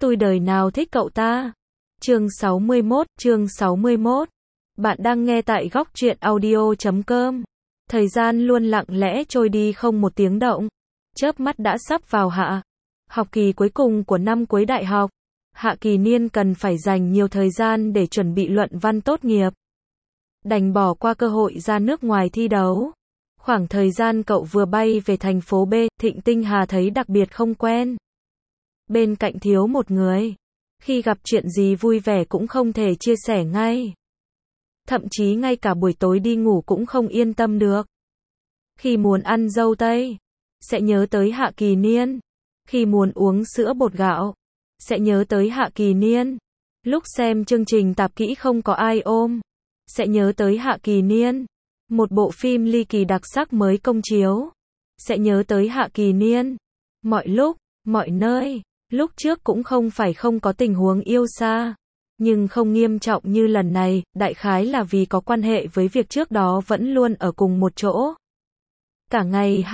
Tôi đời nào thích cậu ta. Chương 61. Bạn đang nghe tại góc truyện audio.com. Thời gian luôn lặng lẽ trôi đi không một tiếng động. Chớp mắt đã sắp vào hạ học kỳ cuối cùng của năm cuối đại học. Hạ kỳ niên cần phải dành nhiều thời gian để chuẩn bị luận văn tốt nghiệp. Đành bỏ qua cơ hội ra nước ngoài thi đấu. Khoảng thời gian cậu vừa bay về thành phố B, Thịnh Tinh Hà thấy đặc biệt không quen. Bên cạnh thiếu một người. Khi gặp chuyện gì vui vẻ cũng không thể chia sẻ ngay. Thậm chí ngay cả buổi tối đi ngủ cũng không yên tâm được. Khi muốn ăn dâu tây, sẽ nhớ tới Hạ kỳ niên. Khi muốn uống sữa bột gạo, sẽ nhớ tới Hạ kỳ niên. Lúc xem chương trình tạp kỹ không có ai ôm, sẽ nhớ tới Hạ kỳ niên. Một bộ phim ly kỳ đặc sắc mới công chiếu, sẽ nhớ tới Hạ kỳ niên. Mọi lúc, mọi nơi. Lúc trước cũng không phải không có tình huống yêu xa, nhưng không nghiêm trọng như lần này, đại khái là vì có quan hệ với việc trước đó vẫn luôn ở cùng một chỗ. Cả ngày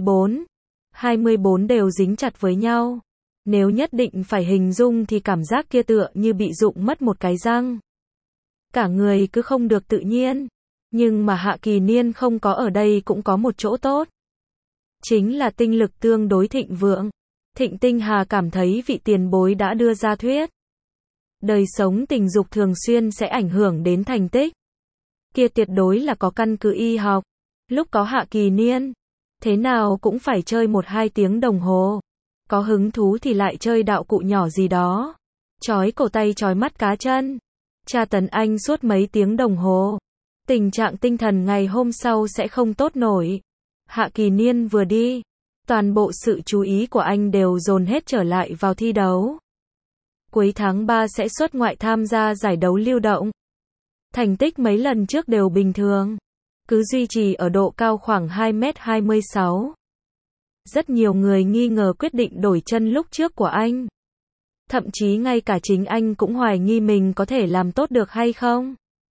24 đều dính chặt với nhau. Nếu nhất định phải hình dung thì cảm giác kia tựa như bị rụng mất một cái răng. Cả người cứ không được tự nhiên. Nhưng mà Hạ kỳ niên không có ở đây cũng có một chỗ tốt. Chính là tinh lực tương đối thịnh vượng. Thịnh Tinh Hà cảm thấy vị tiền bối đã đưa ra thuyết. Đời sống tình dục thường xuyên sẽ ảnh hưởng đến thành tích. Kia tuyệt đối là có căn cứ y học. Lúc có Hạ kỳ niên, thế nào cũng phải chơi 1-2 tiếng đồng hồ. Có hứng thú thì lại chơi đạo cụ nhỏ gì đó. Chói cổ tay chói mắt cá chân. Tra tấn anh suốt mấy tiếng đồng hồ. Tình trạng tinh thần ngày hôm sau sẽ không tốt nổi. Hạ kỳ niên vừa đi, toàn bộ sự chú ý của anh đều dồn hết trở lại vào thi đấu. Cuối tháng 3 sẽ xuất ngoại tham gia giải đấu lưu động. Thành tích mấy lần trước đều bình thường. Cứ duy trì ở độ cao khoảng 2m26. Rất nhiều người nghi ngờ quyết định đổi chân lúc trước của anh. Thậm chí ngay cả chính anh cũng hoài nghi mình có thể làm tốt được hay không.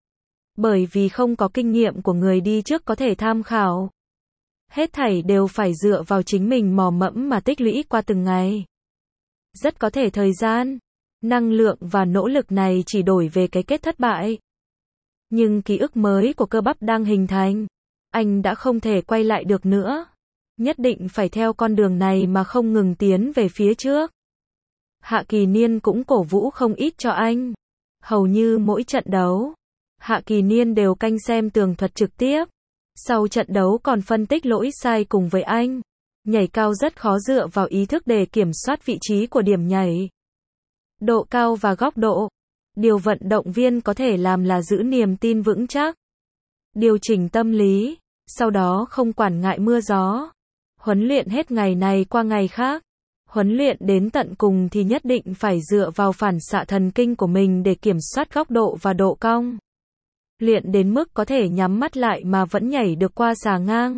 Bởi vì không có kinh nghiệm của người đi trước có thể tham khảo. Hết thảy đều phải dựa vào chính mình mò mẫm mà tích lũy qua từng ngày. Rất có thể thời gian, năng lượng và nỗ lực này chỉ đổi về cái kết thất bại. Nhưng ký ức mới của cơ bắp đang hình thành. Anh đã không thể quay lại được nữa. Nhất định phải theo con đường này mà không ngừng tiến về phía trước. Hạ kỳ niên cũng cổ vũ không ít cho anh. Hầu như mỗi trận đấu, Hạ kỳ niên đều canh xem tường thuật trực tiếp. Sau trận đấu còn phân tích lỗi sai cùng với anh. Nhảy cao rất khó dựa vào ý thức để kiểm soát vị trí của điểm nhảy, độ cao và góc độ. Điều vận động viên có thể làm là giữ niềm tin vững chắc, điều chỉnh tâm lý, sau đó không quản ngại mưa gió. Huấn luyện hết ngày này qua ngày khác. Huấn luyện đến tận cùng thì nhất định phải dựa vào phản xạ thần kinh của mình để kiểm soát góc độ và độ cong. Luyện đến mức có thể nhắm mắt lại mà vẫn nhảy được qua xà ngang.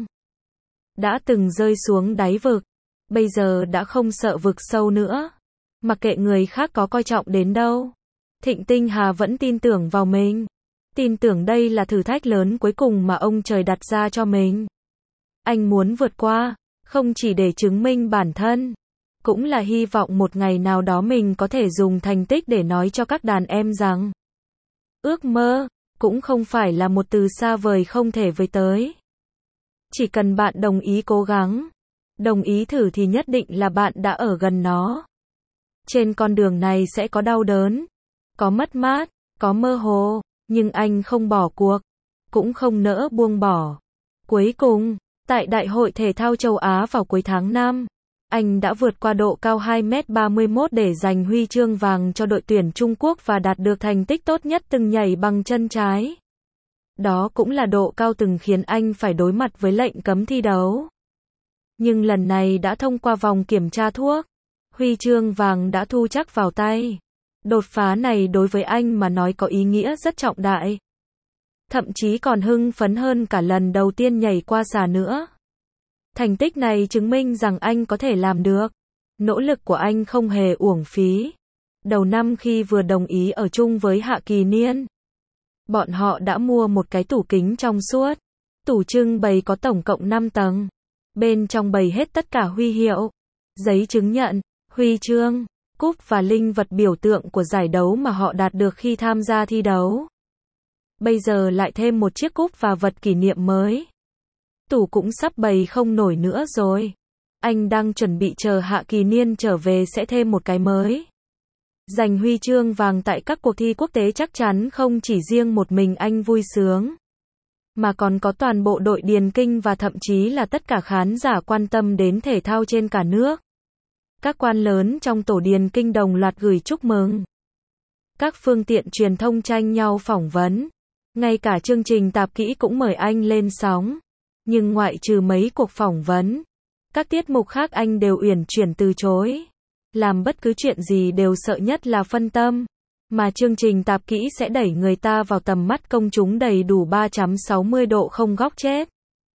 Đã từng rơi xuống đáy vực, bây giờ đã không sợ vực sâu nữa. Mặc kệ người khác có coi trọng đến đâu, Thịnh Tinh Hà vẫn tin tưởng vào mình. Tin tưởng đây là thử thách lớn cuối cùng mà ông trời đặt ra cho mình. Anh muốn vượt qua, không chỉ để chứng minh bản thân, cũng là hy vọng một ngày nào đó mình có thể dùng thành tích để nói cho các đàn em rằng ước mơ cũng không phải là một từ xa vời không thể với tới. Chỉ cần bạn đồng ý cố gắng, đồng ý thử thì nhất định là bạn đã ở gần nó. Trên con đường này sẽ có đau đớn, có mất mát, có mơ hồ, nhưng anh không bỏ cuộc, cũng không nỡ buông bỏ. Cuối cùng, tại Đại hội Thể thao Châu Á vào cuối tháng 5, anh đã vượt qua độ cao 2m31 để giành huy chương vàng cho đội tuyển Trung Quốc và đạt được thành tích tốt nhất từng nhảy bằng chân trái. Đó cũng là độ cao từng khiến anh phải đối mặt với lệnh cấm thi đấu. Nhưng lần này đã thông qua vòng kiểm tra thuốc, huy chương vàng đã thu chắc vào tay. Đột phá này đối với anh mà nói có ý nghĩa rất trọng đại. Thậm chí còn hưng phấn hơn cả lần đầu tiên nhảy qua xà nữa. Thành tích này chứng minh rằng anh có thể làm được. Nỗ lực của anh không hề uổng phí. Đầu năm khi vừa đồng ý ở chung với Hạ kỳ niên, bọn họ đã mua một cái tủ kính trong suốt. Tủ trưng bày có tổng cộng 5 tầng. Bên trong bày hết tất cả huy hiệu, giấy chứng nhận, huy chương, cúp và linh vật biểu tượng của giải đấu mà họ đạt được khi tham gia thi đấu. Bây giờ lại thêm một chiếc cúp và vật kỷ niệm mới. Tủ cũng sắp bày không nổi nữa rồi. Anh đang chuẩn bị chờ Hạ Kỳ Niên trở về sẽ thêm một cái mới. Giành huy chương vàng tại các cuộc thi quốc tế chắc chắn không chỉ riêng một mình anh vui sướng, mà còn có toàn bộ đội điền kinh và thậm chí là tất cả khán giả quan tâm đến thể thao trên cả nước. Các quan lớn trong tổ điền kinh đồng loạt gửi chúc mừng. Các phương tiện truyền thông tranh nhau phỏng vấn. Ngay cả chương trình tạp kỹ cũng mời anh lên sóng. Nhưng ngoại trừ mấy cuộc phỏng vấn, các tiết mục khác anh đều uyển chuyển từ chối. Làm bất cứ chuyện gì đều sợ nhất là phân tâm. Mà chương trình tạp kỹ sẽ đẩy người ta vào tầm mắt công chúng đầy đủ 360 độ không góc chết.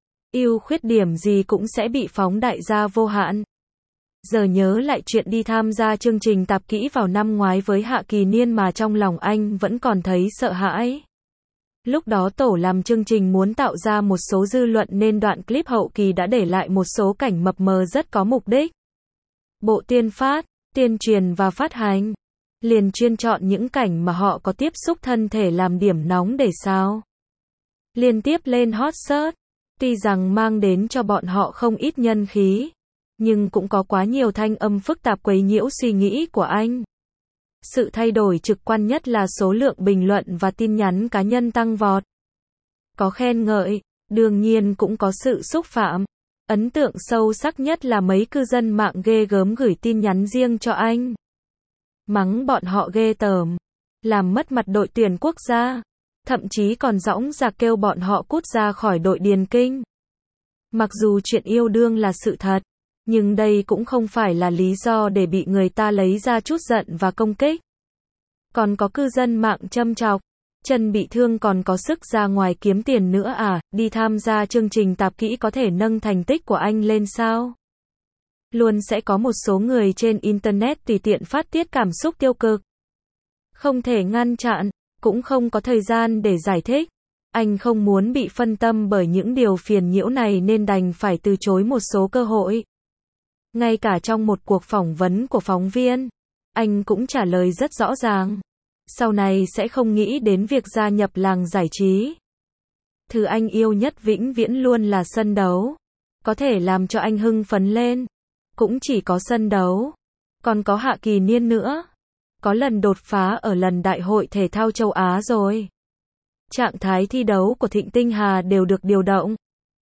Ưu khuyết điểm gì cũng sẽ bị phóng đại ra vô hạn. Giờ nhớ lại chuyện đi tham gia chương trình tạp kỹ vào năm ngoái với Hạ Kỳ Niên mà trong lòng anh vẫn còn thấy sợ hãi. Lúc đó tổ làm chương trình muốn tạo ra một số dư luận nên đoạn clip hậu kỳ đã để lại một số cảnh mập mờ rất có mục đích. Bộ Tuyên phát, tuyên truyền và phát hành liền chuyên chọn những cảnh mà họ có tiếp xúc thân thể làm điểm nóng để sao liên tiếp lên hot search. Tuy rằng mang đến cho bọn họ không ít nhân khí, nhưng cũng có quá nhiều thanh âm phức tạp quấy nhiễu suy nghĩ của anh. Sự thay đổi trực quan nhất là số lượng bình luận và tin nhắn cá nhân tăng vọt. Có khen ngợi, đương nhiên cũng có sự xúc phạm. Ấn tượng sâu sắc nhất là mấy cư dân mạng ghê gớm gửi tin nhắn riêng cho anh. Mắng bọn họ ghê tởm, làm mất mặt đội tuyển quốc gia, thậm chí còn dõng dạc kêu bọn họ cút ra khỏi đội điền kinh. Mặc dù chuyện yêu đương là sự thật, nhưng đây cũng không phải là lý do để bị người ta lấy ra trút giận và công kích. Còn có cư dân mạng châm chọc, chân bị thương còn có sức ra ngoài kiếm tiền nữa à, đi tham gia chương trình tạp kỹ có thể nâng thành tích của anh lên sao? Luôn sẽ có một số người trên Internet tùy tiện phát tiết cảm xúc tiêu cực. Không thể ngăn chặn, cũng không có thời gian để giải thích. Anh không muốn bị phân tâm bởi những điều phiền nhiễu này nên đành phải từ chối một số cơ hội. Ngay cả trong một cuộc phỏng vấn của phóng viên, anh cũng trả lời rất rõ ràng. Sau này sẽ không nghĩ đến việc gia nhập làng giải trí. Thứ anh yêu nhất vĩnh viễn luôn là sân đấu. Có thể làm cho anh hưng phấn lên. Cũng chỉ có sân đấu. Còn có Hạ Kỳ Niên nữa. Có lần đột phá ở lần Đại hội Thể thao châu Á rồi. Trạng thái thi đấu của Thịnh Tinh Hà đều được điều động.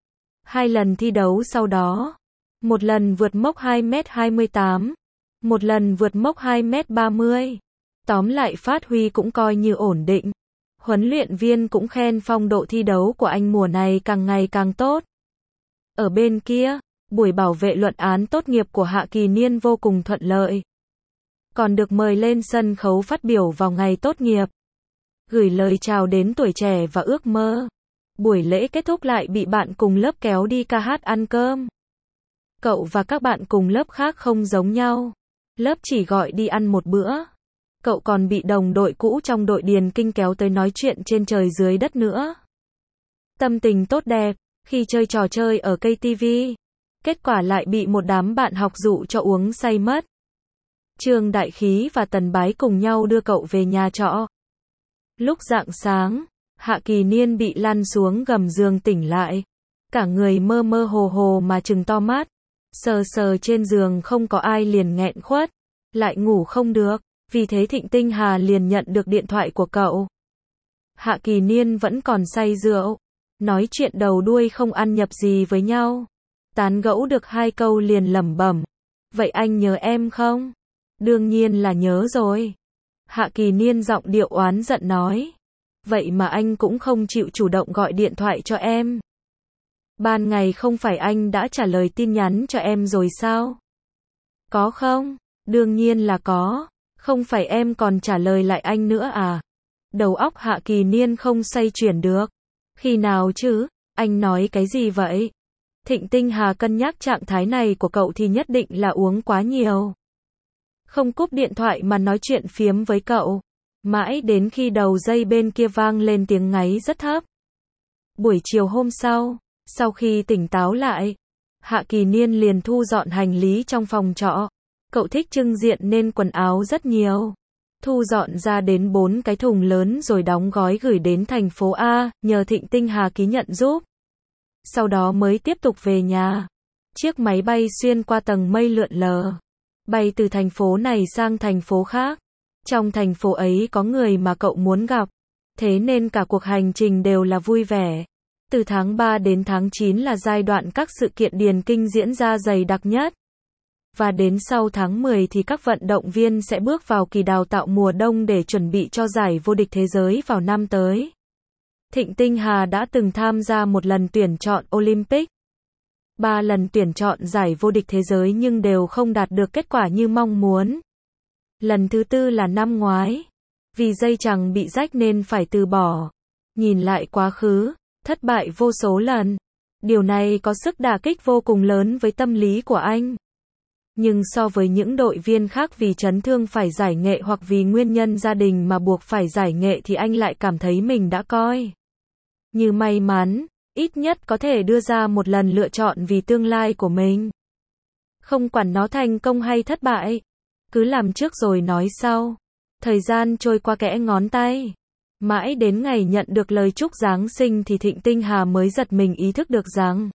2 lần thi đấu sau đó. Một lần vượt mốc 2m28. Một lần vượt mốc 2m30. Tóm lại phát huy cũng coi như ổn định. Huấn luyện viên cũng khen phong độ thi đấu của anh mùa này càng ngày càng tốt. Ở bên kia, buổi bảo vệ luận án tốt nghiệp của Hạ Kỳ Niên vô cùng thuận lợi. Còn được mời lên sân khấu phát biểu vào ngày tốt nghiệp. Gửi lời chào đến tuổi trẻ và ước mơ. Buổi lễ kết thúc lại bị bạn cùng lớp kéo đi ca hát ăn cơm. Cậu và các bạn cùng lớp khác không giống nhau. Lớp chỉ gọi đi ăn một bữa. Cậu còn bị đồng đội cũ trong đội điền kinh kéo tới nói chuyện trên trời dưới đất nữa. Tâm tình tốt đẹp, khi chơi trò chơi ở cây TV. Kết quả lại bị một đám bạn học dụ cho uống say mất. Trương Đại Khí và Tần Bái cùng nhau đưa cậu về nhà trọ. Lúc rạng sáng, Hạ Kỳ Niên bị lăn xuống gầm giường tỉnh lại. Cả người mơ mơ hồ hồ mà trừng to mắt. Sờ sờ trên giường không có ai liền nghẹn khuất. Lại ngủ không được. Vì thế Thịnh Tinh Hà liền nhận được điện thoại của cậu. Hạ Kỳ Niên vẫn còn say rượu. Nói chuyện đầu đuôi không ăn nhập gì với nhau. Tán gẫu được 2 câu liền lẩm bẩm. Vậy anh nhớ em không? Đương nhiên là nhớ rồi. Hạ Kỳ Niên giọng điệu oán giận nói. Vậy mà anh cũng không chịu chủ động gọi điện thoại cho em. Ban ngày không phải anh đã trả lời tin nhắn cho em rồi sao? Có không? Đương nhiên là có. Không phải em còn trả lời lại anh nữa à? Đầu óc Hạ Kỳ Niên không xoay chuyển được. Khi nào chứ? Anh nói cái gì vậy? Thịnh Tinh Hà cân nhắc trạng thái này của cậu thì nhất định là uống quá nhiều. Không cúp điện thoại mà nói chuyện phiếm với cậu. Mãi đến khi đầu dây bên kia vang lên tiếng ngáy rất thấp. Buổi chiều hôm sau khi tỉnh táo lại, Hạ Kỳ Niên liền thu dọn hành lý trong phòng trọ. Cậu thích trưng diện nên quần áo rất nhiều. Thu dọn ra đến 4 cái thùng lớn rồi đóng gói gửi đến thành phố A, nhờ Thịnh Tinh Hà ký nhận giúp. Sau đó mới tiếp tục về nhà. Chiếc máy bay xuyên qua tầng mây lượn lờ. Bay từ thành phố này sang thành phố khác. Trong thành phố ấy có người mà cậu muốn gặp. Thế nên cả cuộc hành trình đều là vui vẻ. Từ tháng 3 đến tháng 9 là giai đoạn các sự kiện điền kinh diễn ra dày đặc nhất. Và đến sau tháng 10 thì các vận động viên sẽ bước vào kỳ đào tạo mùa đông để chuẩn bị cho giải vô địch thế giới vào năm tới. Thịnh Tinh Hà đã từng tham gia một lần tuyển chọn Olympic, 3 lần tuyển chọn giải vô địch thế giới nhưng đều không đạt được kết quả như mong muốn. Lần thứ 4 là năm ngoái. Vì dây chằng bị rách nên phải từ bỏ. Nhìn lại quá khứ, thất bại vô số lần. Điều này có sức đả kích vô cùng lớn với tâm lý của anh. Nhưng so với những đội viên khác vì chấn thương phải giải nghệ hoặc vì nguyên nhân gia đình mà buộc phải giải nghệ thì anh lại cảm thấy mình đã coi như may mắn, ít nhất có thể đưa ra một lần lựa chọn vì tương lai của mình. Không quản nó thành công hay thất bại, cứ làm trước rồi nói sau. Thời gian trôi qua kẽ ngón tay. Mãi đến ngày nhận được lời chúc Giáng sinh thì Thịnh Tinh Hà mới giật mình ý thức được rằng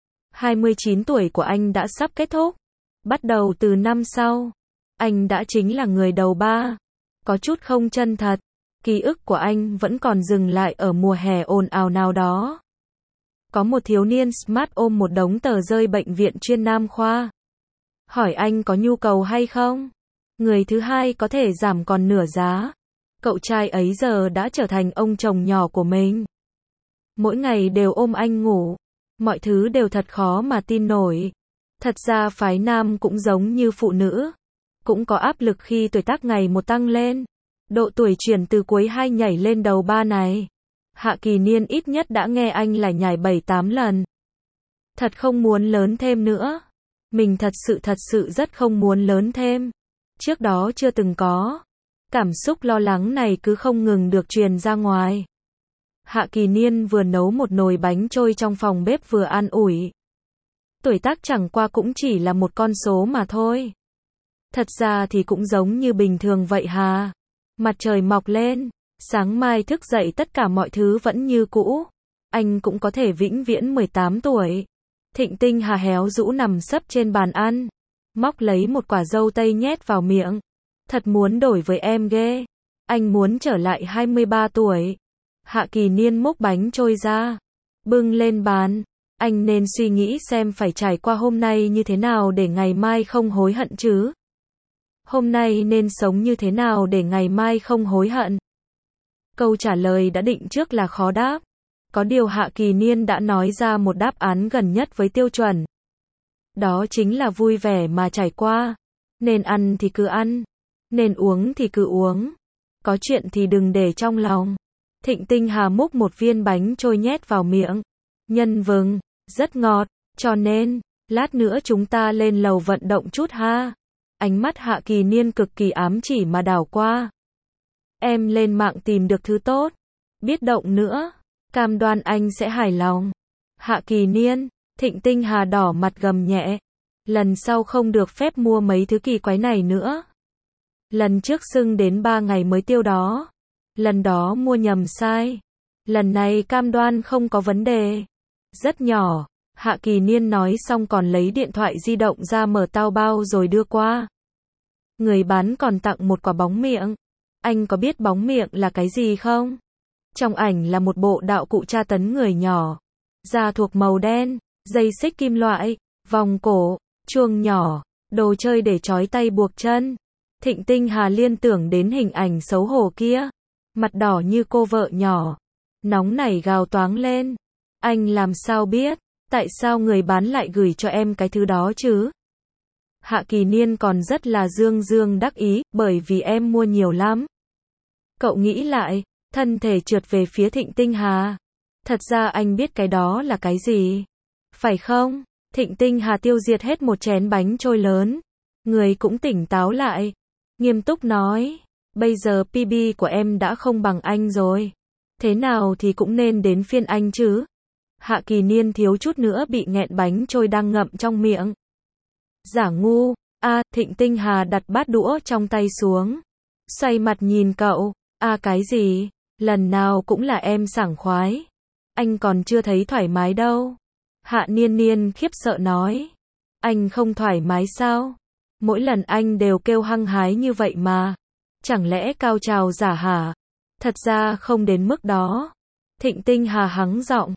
29 tuổi của anh đã sắp kết thúc. Bắt đầu từ năm sau, anh đã chính là người đầu ba. Có chút không chân thật. Ký ức của anh vẫn còn dừng lại ở mùa hè ồn ào nào đó. Có một thiếu niên smart ôm một đống tờ rơi bệnh viện chuyên nam khoa. Hỏi anh có nhu cầu hay không? Người thứ hai có thể giảm còn nửa giá. Cậu trai ấy giờ đã trở thành ông chồng nhỏ của mình. Mỗi ngày đều ôm anh ngủ. Mọi thứ đều thật khó mà tin nổi. Thật ra phái nam cũng giống như phụ nữ. Cũng có áp lực khi tuổi tác ngày một tăng lên. Độ tuổi chuyển từ cuối 2 nhảy lên đầu 3 này. Hạ Kỳ Niên ít nhất đã nghe anh lải nhải 7-8 lần. Thật không muốn lớn thêm nữa. Mình thật sự rất không muốn lớn thêm. Trước đó chưa từng có. Cảm xúc lo lắng này cứ không ngừng được truyền ra ngoài. Hạ Kỳ Niên vừa nấu một nồi bánh trôi trong phòng bếp vừa an ủi. Tuổi tác chẳng qua cũng chỉ là một con số mà thôi. Thật ra thì cũng giống như bình thường vậy hà. Mặt trời mọc lên, sáng mai thức dậy tất cả mọi thứ vẫn như cũ. Anh cũng có thể vĩnh viễn 18 tuổi. Thịnh Tinh Hà héo rũ nằm sấp trên bàn ăn. Móc lấy một quả dâu tây nhét vào miệng. Thật muốn đổi với em ghê. Anh muốn trở lại 23 tuổi. Hạ Kỳ Niên múc bánh trôi ra. Bưng lên bàn. Anh nên suy nghĩ xem phải trải qua hôm nay như thế nào để ngày mai không hối hận chứ. Hôm nay nên sống như thế nào để ngày mai không hối hận. Câu trả lời đã định trước là khó đáp. Có điều Hạ Kỳ Niên đã nói ra một đáp án gần nhất với tiêu chuẩn. Đó chính là vui vẻ mà trải qua. Nên ăn thì cứ ăn. Nên uống thì cứ uống. Có chuyện thì đừng để trong lòng. Thịnh Tinh Hà múc một viên bánh trôi nhét vào miệng. Nhân vừng, rất ngọt, cho nên, lát nữa chúng ta lên lầu vận động chút ha. Ánh mắt Hạ Kỳ Niên cực kỳ ám chỉ mà đảo qua. Em lên mạng tìm được thứ tốt. Biết động nữa. Cam đoan anh sẽ hài lòng. Hạ Kỳ Niên, Thịnh Tinh Hà đỏ mặt gầm nhẹ. Lần sau không được phép mua mấy thứ kỳ quái này nữa. Lần trước xưng đến 3 ngày mới tiêu đó. Lần đó mua nhầm sai. Lần này cam đoan không có vấn đề. Rất nhỏ. Hạ Kỳ Niên nói xong còn lấy điện thoại di động ra mở tao bao rồi đưa qua. Người bán còn tặng một quả bóng miệng. Anh có biết bóng miệng là cái gì không? Trong ảnh là một bộ đạo cụ tra tấn người nhỏ. Da thuộc màu đen, dây xích kim loại, vòng cổ, chuông nhỏ, đồ chơi để trói tay buộc chân. Thịnh Tinh Hà liên tưởng đến hình ảnh xấu hổ kia. Mặt đỏ như cô vợ nhỏ. Nóng nảy gào toáng lên. Anh làm sao biết? Tại sao người bán lại gửi cho em cái thứ đó chứ? Hạ Kỳ Niên còn rất là dương đắc ý, bởi vì em mua nhiều lắm. Cậu nghĩ lại, thân thể trượt về phía Thịnh Tinh Hà. Thật ra anh biết cái đó là cái gì. Phải không? Thịnh Tinh Hà tiêu diệt hết một chén bánh trôi lớn. Người cũng tỉnh táo lại. Nghiêm túc nói. Bây giờ PB của em đã không bằng anh rồi. Thế nào thì cũng nên đến phiên anh chứ. Hạ Kỳ Niên thiếu chút nữa bị nghẹn bánh trôi đang ngậm trong miệng. Giả ngu, Thịnh Tinh Hà đặt bát đũa trong tay xuống. Xoay mặt nhìn cậu. Cái gì? Lần nào cũng là em sảng khoái. Anh còn chưa thấy thoải mái đâu. Hạ Niên Niên khiếp sợ nói. Anh không thoải mái sao? Mỗi lần anh đều kêu hăng hái như vậy mà. Chẳng lẽ cao trào giả hả? Thật ra không đến mức đó. Thịnh Tinh Hà hắng giọng.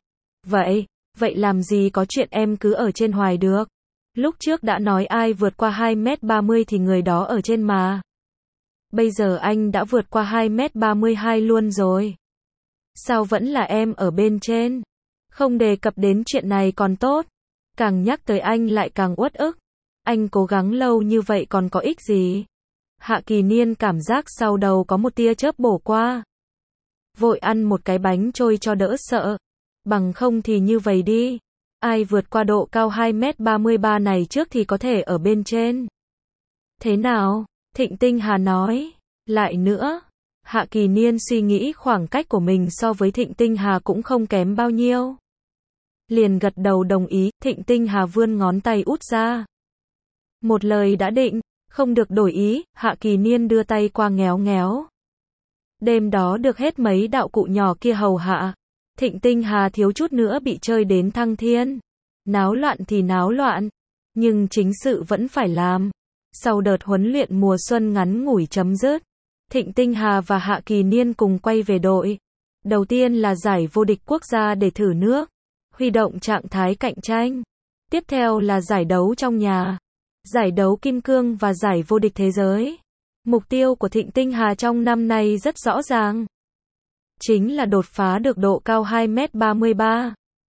Vậy làm gì có chuyện em cứ ở trên hoài được. Lúc trước đã nói ai vượt qua 2m30 thì người đó ở trên mà. Bây giờ anh đã vượt qua 2m32 luôn rồi. Sao vẫn là em ở bên trên? Không đề cập đến chuyện này còn tốt. Càng nhắc tới anh lại càng uất ức. Anh cố gắng lâu như vậy còn có ích gì? Hạ Kỳ Niên cảm giác sau đầu có một tia chớp bổ qua. Vội ăn một cái bánh trôi cho đỡ sợ. Bằng không thì như vậy đi. Ai vượt qua độ cao 2m33 này trước thì có thể ở bên trên. Thế nào? Thịnh Tinh Hà nói. Lại nữa. Hạ Kỳ Niên suy nghĩ khoảng cách của mình so với Thịnh Tinh Hà cũng không kém bao nhiêu. Liền gật đầu đồng ý. Thịnh Tinh Hà vươn ngón tay út ra. Một lời đã định. Không được đổi ý. Hạ Kỳ Niên đưa tay qua ngéo ngéo. Đêm đó được hết mấy đạo cụ nhỏ kia hầu hạ. Thịnh Tinh Hà thiếu chút nữa bị chơi đến thăng thiên. Náo loạn thì náo loạn. Nhưng chính sự vẫn phải làm. Sau đợt huấn luyện mùa xuân ngắn ngủi chấm dứt. Thịnh Tinh Hà và Hạ Kỳ Niên cùng quay về đội. Đầu tiên là giải vô địch quốc gia để thử nước. Huy động trạng thái cạnh tranh. Tiếp theo là giải đấu trong nhà. Giải đấu kim cương và giải vô địch thế giới. Mục tiêu của Thịnh Tinh Hà trong năm nay rất rõ ràng. Chính là đột phá được độ cao 2m33.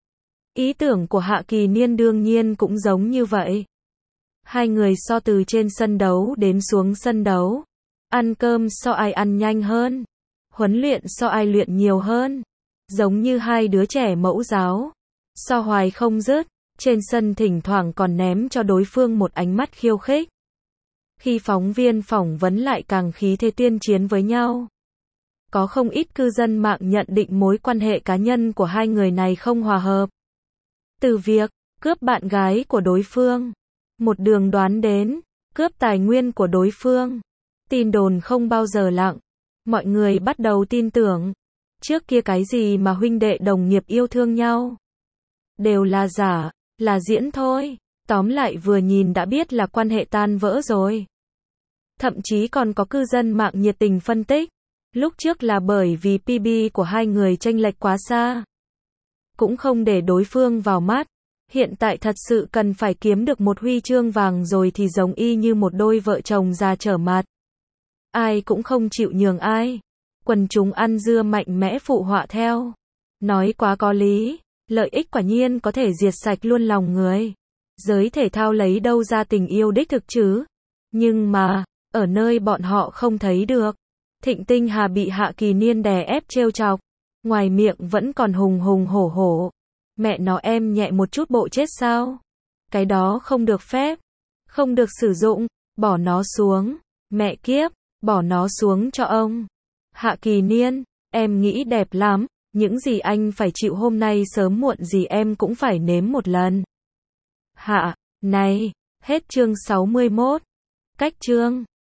Ý tưởng của Hạ Kỳ Niên đương nhiên cũng giống như vậy. Hai người so từ trên sân đấu đến xuống sân đấu. Ăn cơm so ai ăn nhanh hơn. Huấn luyện so ai luyện nhiều hơn. Giống như hai đứa trẻ mẫu giáo. So hoài không dứt. Trên sân thỉnh thoảng còn ném cho đối phương một ánh mắt khiêu khích. Khi phóng viên phỏng vấn lại càng khí thế tuyên chiến với nhau. Có không ít cư dân mạng nhận định mối quan hệ cá nhân của hai người này không hòa hợp. Từ việc cướp bạn gái của đối phương, một đường đoán đến cướp tài nguyên của đối phương. Tin đồn không bao giờ lặng. Mọi người bắt đầu tin tưởng. Trước kia cái gì mà huynh đệ đồng nghiệp yêu thương nhau. Đều là giả, là diễn thôi. Tóm lại vừa nhìn đã biết là quan hệ tan vỡ rồi. Thậm chí còn có cư dân mạng nhiệt tình phân tích. Lúc trước là bởi vì PB của hai người chênh lệch quá xa. Cũng không để đối phương vào mắt. Hiện tại thật sự cần phải kiếm được một huy chương vàng rồi thì giống y như một đôi vợ chồng già trở mặt. Ai cũng không chịu nhường ai. Quần chúng ăn dưa mạnh mẽ phụ họa theo. Nói quá có lý. Lợi ích quả nhiên có thể diệt sạch luôn lòng người. Giới thể thao lấy đâu ra tình yêu đích thực chứ? Nhưng mà, ở nơi bọn họ không thấy được. Thịnh Tinh Hà bị Hạ Kỳ Niên đè ép trêu chọc. Ngoài miệng vẫn còn hùng hùng hổ hổ. Mẹ nó em nhẹ một chút bộ chết sao? Cái đó không được phép. Không được sử dụng. Bỏ nó xuống. Mẹ kiếp. Bỏ nó xuống cho ông. Hạ Kỳ Niên. Em nghĩ đẹp lắm. Những gì anh phải chịu hôm nay sớm muộn gì em cũng phải nếm một lần. Hạ. Này. Hết chương 61. Cách chương.